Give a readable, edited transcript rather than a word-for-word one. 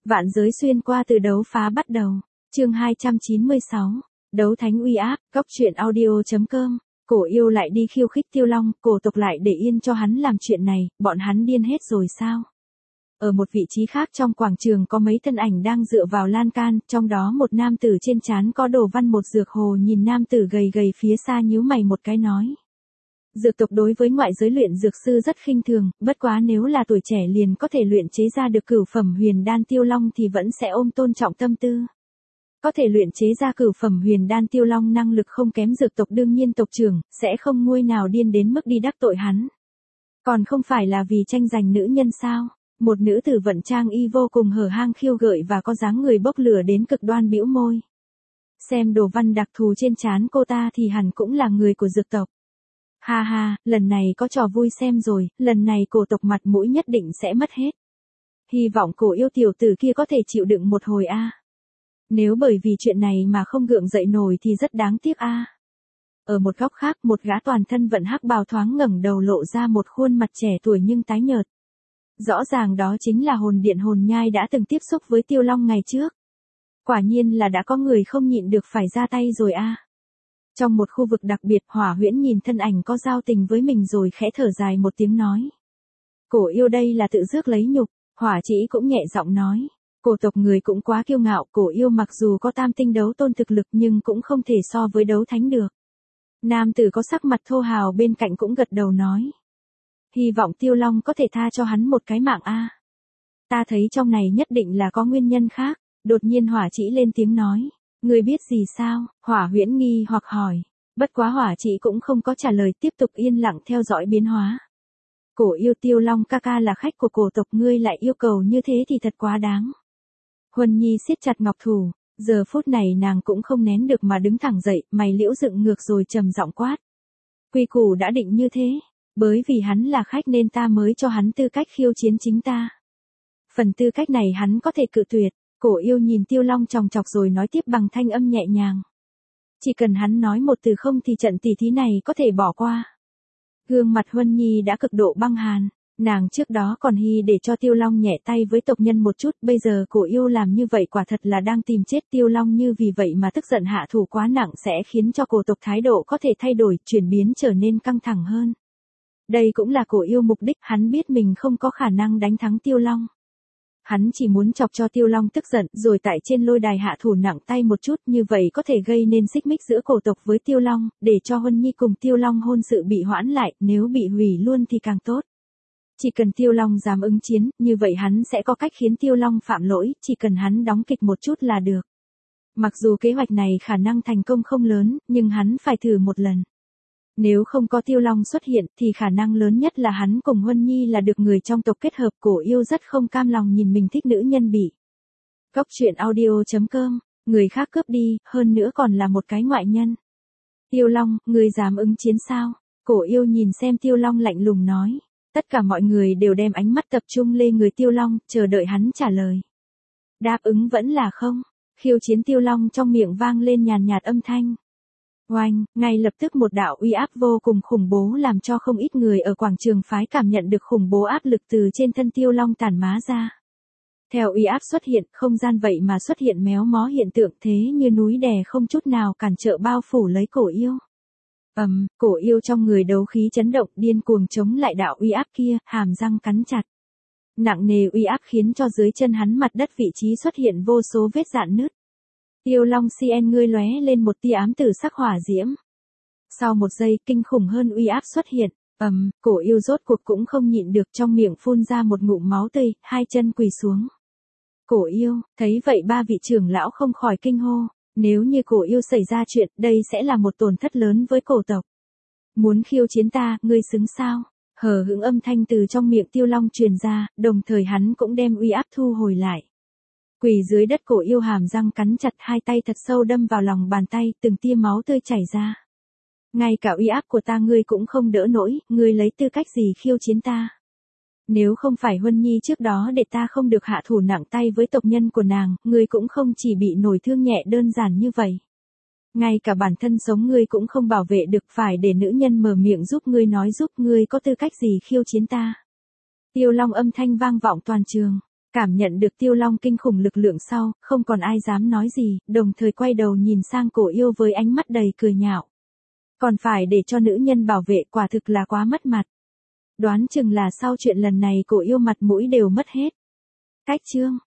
Vạn giới xuyên qua từ đấu phá bắt đầu. Chương 296. Đấu thánh uy áp, góc truyện audio.com. Cổ yêu lại đi khiêu khích Tiêu Long, cổ tộc lại để yên cho hắn làm chuyện này, bọn hắn điên hết rồi sao? Ở một vị trí khác trong quảng trường có mấy thân ảnh đang dựa vào lan can, trong đó một nam tử trên trán có đồ văn một dược hồ nhìn nam tử gầy gầy phía xa nhíu mày một cái nói. Dược tộc đối với ngoại giới luyện dược sư rất khinh thường, bất quá nếu là tuổi trẻ liền có thể luyện chế ra được cửu phẩm huyền đan Tiêu Long thì vẫn sẽ ôm tôn trọng tâm tư. Có thể luyện chế ra cửu phẩm huyền đan Tiêu Long năng lực không kém dược tộc đương nhiên tộc trưởng, sẽ không nguôi nào điên đến mức đi đắc tội hắn. Còn không phải là vì tranh giành nữ nhân sao? Một nữ tử vận trang y vô cùng hở hang khiêu gợi và có dáng người bốc lửa đến cực đoan bĩu môi. Xem đồ văn đặc thù trên trán cô ta thì hẳn cũng là người của dược tộc. Ha ha, lần này có trò vui xem rồi, lần này cổ tộc mặt mũi nhất định sẽ mất hết. Hy vọng cổ yêu tiểu tử kia có thể chịu đựng một hồi a. Nếu bởi vì chuyện này mà không gượng dậy nổi thì rất đáng tiếc a. Ở một góc khác, một gã toàn thân vận hắc bào thoáng ngẩng đầu lộ ra một khuôn mặt trẻ tuổi nhưng tái nhợt. Rõ ràng đó chính là hồn điện hồn nhai đã từng tiếp xúc với Tiêu Long ngày trước. Quả nhiên là đã có người không nhịn được phải ra tay rồi a. Trong một khu vực đặc biệt, Hỏa Huyễn nhìn thân ảnh có giao tình với mình rồi khẽ thở dài một tiếng nói. Cổ yêu đây là tự rước lấy nhục. Hỏa Chỉ cũng nhẹ giọng nói. Cổ tộc người cũng quá kiêu ngạo, cổ yêu mặc dù có tam tinh đấu tôn thực lực nhưng cũng không thể so với đấu thánh được. Nam tử có sắc mặt thô hào bên cạnh cũng gật đầu nói. Hy vọng Tiêu Long có thể tha cho hắn một cái mạng a. Ta thấy trong này nhất định là có nguyên nhân khác. Đột nhiên Hỏa Chỉ lên tiếng nói. Người biết gì sao? Hỏa Huyễn nghi hoặc hỏi. Bất quá Hỏa Chỉ cũng không có trả lời, tiếp tục yên lặng theo dõi biến hóa. Cổ yêu Tiêu Long ca ca là khách của cổ tộc, ngươi lại yêu cầu như thế thì thật quá đáng. Huân Nhi siết chặt ngọc thủ, giờ phút này nàng cũng không nén được mà đứng thẳng dậy, mày liễu dựng ngược rồi trầm giọng quát. Quy củ đã định như thế, bởi vì hắn là khách nên ta mới cho hắn tư cách khiêu chiến chính ta. Phần tư cách này hắn có thể cự tuyệt. Cổ yêu nhìn Tiêu Long chòng chọc rồi nói tiếp bằng thanh âm nhẹ nhàng. Chỉ cần hắn nói một từ không thì trận tỷ thí này có thể bỏ qua. Gương mặt Huân Nhi đã cực độ băng hàn. Nàng trước đó còn hy để cho Tiêu Long nhẹ tay với tộc nhân một chút, bây giờ cổ yêu làm như vậy quả thật là đang tìm chết Tiêu Long, như vì vậy mà tức giận hạ thủ quá nặng sẽ khiến cho cổ tộc thái độ có thể thay đổi, chuyển biến trở nên căng thẳng hơn. Đây cũng là cổ yêu mục đích, hắn biết mình không có khả năng đánh thắng Tiêu Long. Hắn chỉ muốn chọc cho Tiêu Long tức giận rồi tại trên lôi đài hạ thủ nặng tay một chút, như vậy có thể gây nên xích mích giữa cổ tộc với Tiêu Long, để cho Huân Nhi cùng Tiêu Long hôn sự bị hoãn lại, nếu bị hủy luôn thì càng tốt. Chỉ cần Tiêu Long dám ứng chiến, như vậy hắn sẽ có cách khiến Tiêu Long phạm lỗi, chỉ cần hắn đóng kịch một chút là được. Mặc dù kế hoạch này khả năng thành công không lớn, nhưng hắn phải thử một lần. Nếu không có Tiêu Long xuất hiện thì khả năng lớn nhất là hắn cùng Huân Nhi là được người trong tộc kết hợp. Cổ yêu rất không cam lòng nhìn mình thích nữ nhân bị. Góc truyện audio.com, người khác cướp đi, hơn nữa còn là một cái ngoại nhân. Tiêu Long, người dám ứng chiến sao? Cổ yêu nhìn xem Tiêu Long lạnh lùng nói. Tất cả mọi người đều đem ánh mắt tập trung lên người Tiêu Long, chờ đợi hắn trả lời. Đáp ứng vẫn là không? Khiêu chiến Tiêu Long trong miệng vang lên nhàn nhạt âm thanh. Oanh, ngay lập tức một đạo uy áp vô cùng khủng bố làm cho không ít người ở quảng trường phái cảm nhận được khủng bố áp lực từ trên thân Tiêu Long tản má ra. Theo uy áp xuất hiện, không gian vậy mà xuất hiện méo mó hiện tượng thế như núi đè không chút nào cản trở bao phủ lấy cổ yêu. Cổ yêu trong người đấu khí chấn động điên cuồng chống lại đạo uy áp kia, hàm răng cắn chặt. Nặng nề uy áp khiến cho dưới chân hắn mặt đất vị trí xuất hiện vô số vết rạn nứt. Tiêu Long CN ngươi lóe lên một tia ám tử sắc hỏa diễm. Sau một giây kinh khủng hơn uy áp xuất hiện, cổ yêu rốt cuộc cũng không nhịn được trong miệng phun ra một ngụm máu tươi, hai chân quỳ xuống. Cổ yêu, thấy vậy ba vị trưởng lão không khỏi kinh hô, nếu như cổ yêu xảy ra chuyện, đây sẽ là một tổn thất lớn với cổ tộc. Muốn khiêu chiến ta, ngươi xứng sao? Hờ hững âm thanh từ trong miệng Tiêu Long truyền ra, đồng thời hắn cũng đem uy áp thu hồi lại. Quỳ dưới đất cổ yêu hàm răng cắn chặt, hai tay thật sâu đâm vào lòng bàn tay, từng tia máu tươi chảy ra. Ngay cả uy áp của ta ngươi cũng không đỡ nổi, ngươi lấy tư cách gì khiêu chiến ta? Nếu không phải Huân Nhi trước đó để ta không được hạ thủ nặng tay với tộc nhân của nàng, ngươi cũng không chỉ bị nổi thương nhẹ đơn giản như vậy. Ngay cả bản thân sống ngươi cũng không bảo vệ được, phải để nữ nhân mở miệng giúp ngươi nói giúp ngươi có tư cách gì khiêu chiến ta? Tiêu Long âm thanh vang vọng toàn trường. Cảm nhận được Tiêu Long kinh khủng lực lượng sau, không còn ai dám nói gì, đồng thời quay đầu nhìn sang Cổ Yêu với ánh mắt đầy cười nhạo. Còn phải để cho nữ nhân bảo vệ, quả thực là quá mất mặt. Đoán chừng là sau chuyện lần này Cổ Yêu mặt mũi đều mất hết. Cách chương